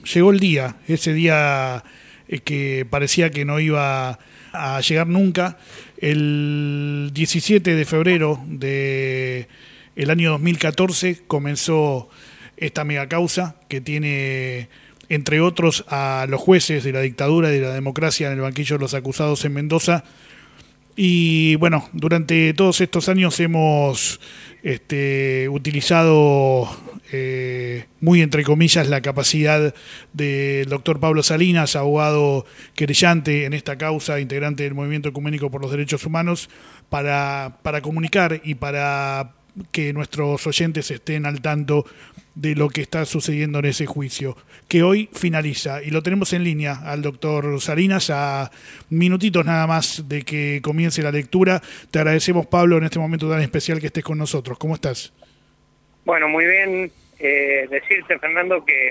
llegó el día, ese día que parecía que no iba a llegar nunca. El 17 de febrero de el año 2014 comenzó esta megacausa que tiene, entre otros, a los jueces de la dictadura y de la democracia en el banquillo de los acusados en Mendoza. Y bueno, durante todos estos años hemos utilizado muy entre comillas la capacidad del doctor Pablo Salinas, abogado querellante en esta causa, integrante del Movimiento Ecuménico por los Derechos Humanos, para comunicar y para que nuestros oyentes estén al tanto de lo que está sucediendo en ese juicio, que hoy finaliza. Y lo tenemos en línea al doctor Salinas a minutitos nada más de que comience la lectura. Te agradecemos, Pablo, en este momento tan especial que estés con nosotros. ¿Cómo estás? Bueno, muy bien. Decirte, Fernando, que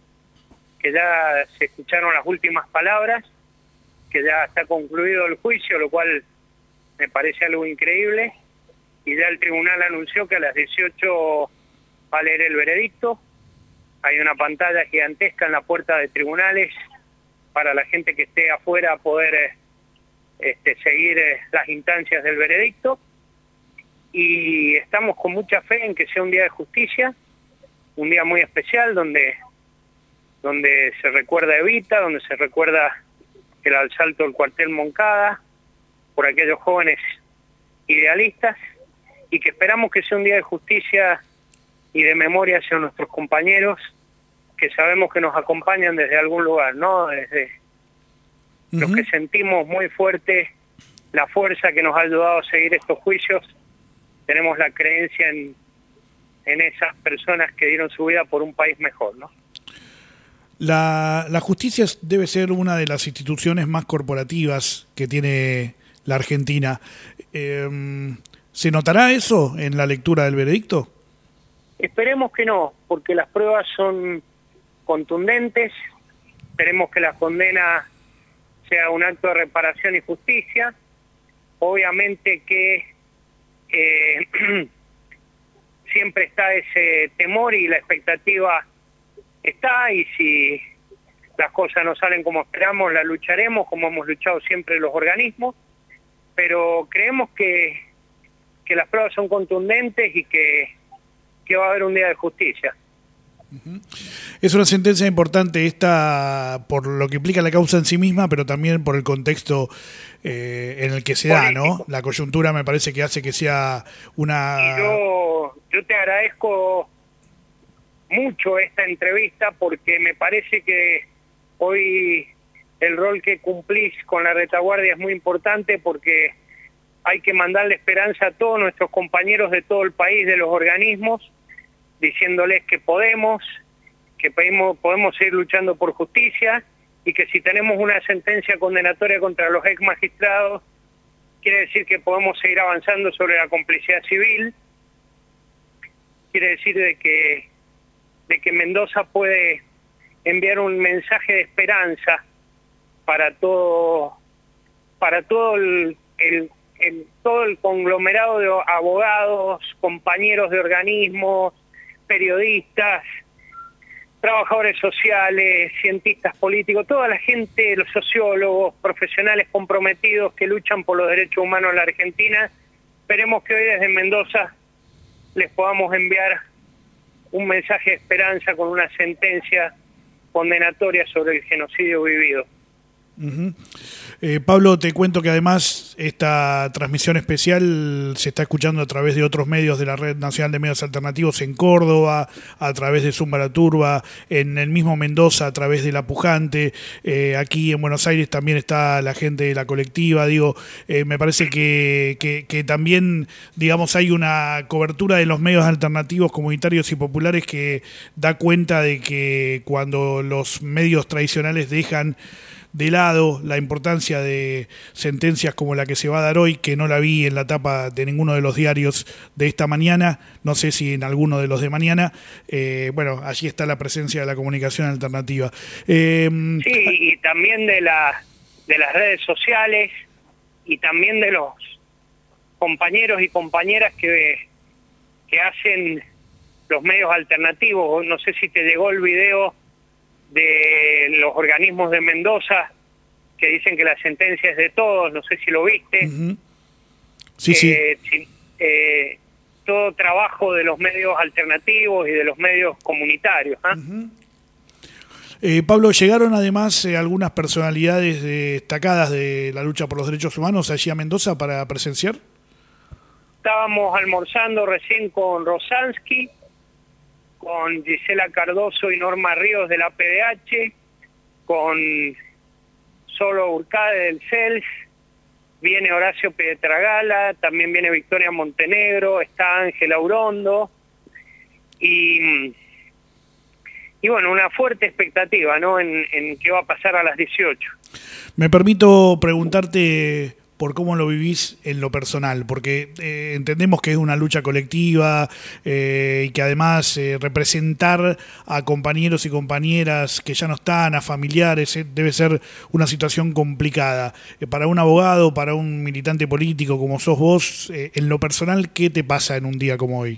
ya se escucharon las últimas palabras, que ya está concluido el juicio, lo cual me parece algo increíble. Y ya el tribunal anunció que a las 18 va a leer el veredicto. Hay una pantalla gigantesca en la puerta de tribunales para la gente que esté afuera poder seguir las instancias del veredicto. Y estamos con mucha fe en que sea un día de justicia, un día muy especial donde se recuerda a Evita, donde se recuerda el asalto del cuartel Moncada por aquellos jóvenes idealistas, y que esperamos que sea un día de justicia y de memoria hacia nuestros compañeros que sabemos que nos acompañan desde algún lugar, ¿no? Desde los que sentimos muy fuerte la fuerza que nos ha ayudado a seguir estos juicios, tenemos la creencia en esas personas que dieron su vida por un país mejor, ¿no? La justicia debe ser una de las instituciones más corporativas que tiene la Argentina. ¿Se notará eso en la lectura del veredicto? Esperemos que no, porque las pruebas son contundentes. Esperemos que la condena sea un acto de reparación y justicia. Obviamente que siempre está ese temor y la expectativa está, y si las cosas no salen como esperamos, la lucharemos como hemos luchado siempre los organismos, pero creemos que las pruebas son contundentes y que va a haber un día de justicia. Es una sentencia importante esta por lo que implica la causa en sí misma, pero también por el contexto en el que se da, ¿no? La coyuntura me parece que hace que sea una... Y yo te agradezco mucho esta entrevista, porque me parece que hoy el rol que cumplís con la retaguardia es muy importante, porque hay que mandarle esperanza a todos nuestros compañeros de todo el país, de los organismos, diciéndoles que podemos seguir luchando por justicia, y que si tenemos una sentencia condenatoria contra los ex magistrados, quiere decir que podemos seguir avanzando sobre la complicidad civil, quiere decir de que Mendoza puede enviar un mensaje de esperanza para todo el conglomerado de abogados, compañeros de organismos, periodistas, trabajadores sociales, cientistas políticos, toda la gente, los sociólogos, profesionales comprometidos que luchan por los derechos humanos en la Argentina. Esperemos que hoy desde Mendoza les podamos enviar un mensaje de esperanza con una sentencia condenatoria sobre el genocidio vivido. Pablo, te cuento que además esta transmisión especial se está escuchando a través de otros medios de la Red Nacional de Medios Alternativos en Córdoba, a través de Zúmbara Turba, en el mismo Mendoza a través de La Pujante, aquí en Buenos Aires también está la gente de la colectiva. Me parece que también, digamos, hay una cobertura de los medios alternativos, comunitarios y populares que da cuenta de que cuando los medios tradicionales dejan de lado la importancia de sentencias como la que se va a dar hoy, que no la vi en la tapa de ninguno de los diarios de esta mañana, no sé si en alguno de los de mañana, allí está la presencia de la comunicación alternativa. Sí, y también de las redes sociales, y también de los compañeros y compañeras que hacen los medios alternativos. No sé si te llegó el video de los organismos de Mendoza que dicen que la sentencia es de todos, no sé si lo viste. Uh-huh. Sí. Todo trabajo de los medios alternativos y de los medios comunitarios. Uh-huh. Pablo, llegaron además algunas personalidades destacadas de la lucha por los derechos humanos allí a Mendoza para presenciar. Estábamos almorzando recién con Rosansky, con Gisela Cardoso y Norma Ríos de la PDH, con Solo Urcade del CELS, viene Horacio Pietragala, también viene Victoria Montenegro, está Ángela Urondo, y bueno, una fuerte expectativa, ¿no?, en qué va a pasar a las 18. Me permito preguntarte por cómo lo vivís en lo personal, porque entendemos que es una lucha colectiva y que además representar a compañeros y compañeras que ya no están, a familiares, debe ser una situación complicada. Para un abogado, para un militante político como sos vos, en lo personal, ¿qué te pasa en un día como hoy?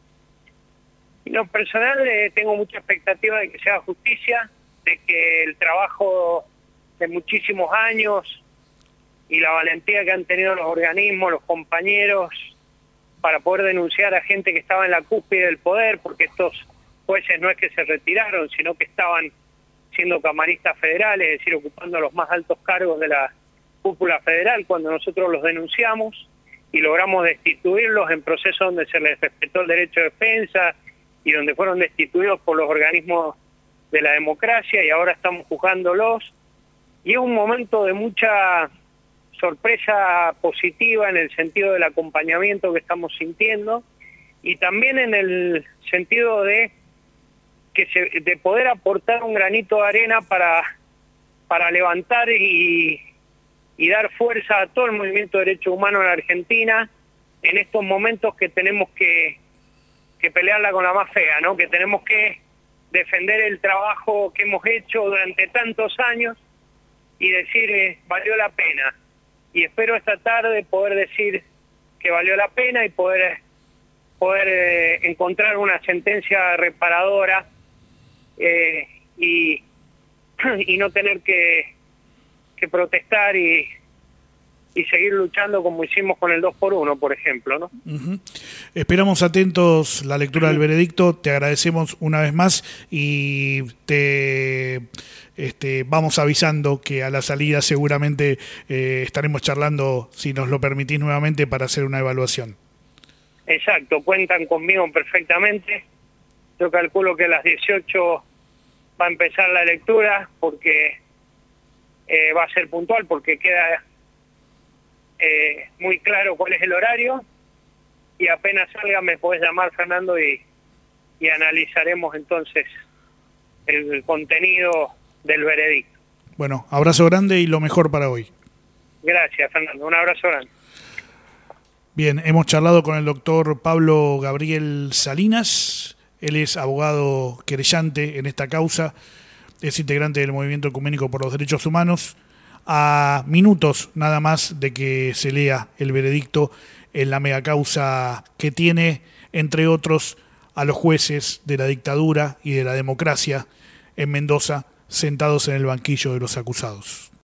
En lo personal tengo mucha expectativa de que se haga justicia, de que el trabajo de muchísimos años y la valentía que han tenido los organismos, los compañeros, para poder denunciar a gente que estaba en la cúspide del poder, porque estos jueces no es que se retiraron, sino que estaban siendo camaristas federales, es decir, ocupando los más altos cargos de la cúpula federal cuando nosotros los denunciamos y logramos destituirlos en procesos donde se les respetó el derecho de defensa y donde fueron destituidos por los organismos de la democracia, y ahora estamos juzgándolos. Y es un momento de mucha sorpresa positiva en el sentido del acompañamiento que estamos sintiendo, y también en el sentido de poder aportar un granito de arena para levantar y dar fuerza a todo el movimiento de derechos humanos en la Argentina en estos momentos que tenemos que pelearla con la más fea, ¿no? Que tenemos que defender el trabajo que hemos hecho durante tantos años y decir valió la pena. Y espero esta tarde poder decir que valió la pena y poder encontrar una sentencia reparadora y no tener que protestar y seguir luchando como hicimos con el 2x1, por ejemplo, ¿no? Uh-huh. Esperamos atentos la lectura del veredicto, te agradecemos una vez más y te vamos avisando que a la salida seguramente estaremos charlando, si nos lo permitís nuevamente, para hacer una evaluación. Exacto, cuentan conmigo perfectamente. Yo calculo que a las 18 va a empezar la lectura, porque va a ser puntual, porque queda muy claro cuál es el horario, y apenas salga me podés llamar, Fernando, y analizaremos entonces el contenido del veredicto. Bueno, abrazo grande y lo mejor para hoy. Gracias, Fernando, un abrazo grande. Bien, hemos charlado con el doctor Pablo Gabriel Salinas. Él es abogado querellante en esta causa, es integrante del Movimiento Ecuménico por los Derechos Humanos. A minutos nada más de que se lea el veredicto en la megacausa que tiene, entre otros, a los jueces de la dictadura y de la democracia en Mendoza sentados en el banquillo de los acusados.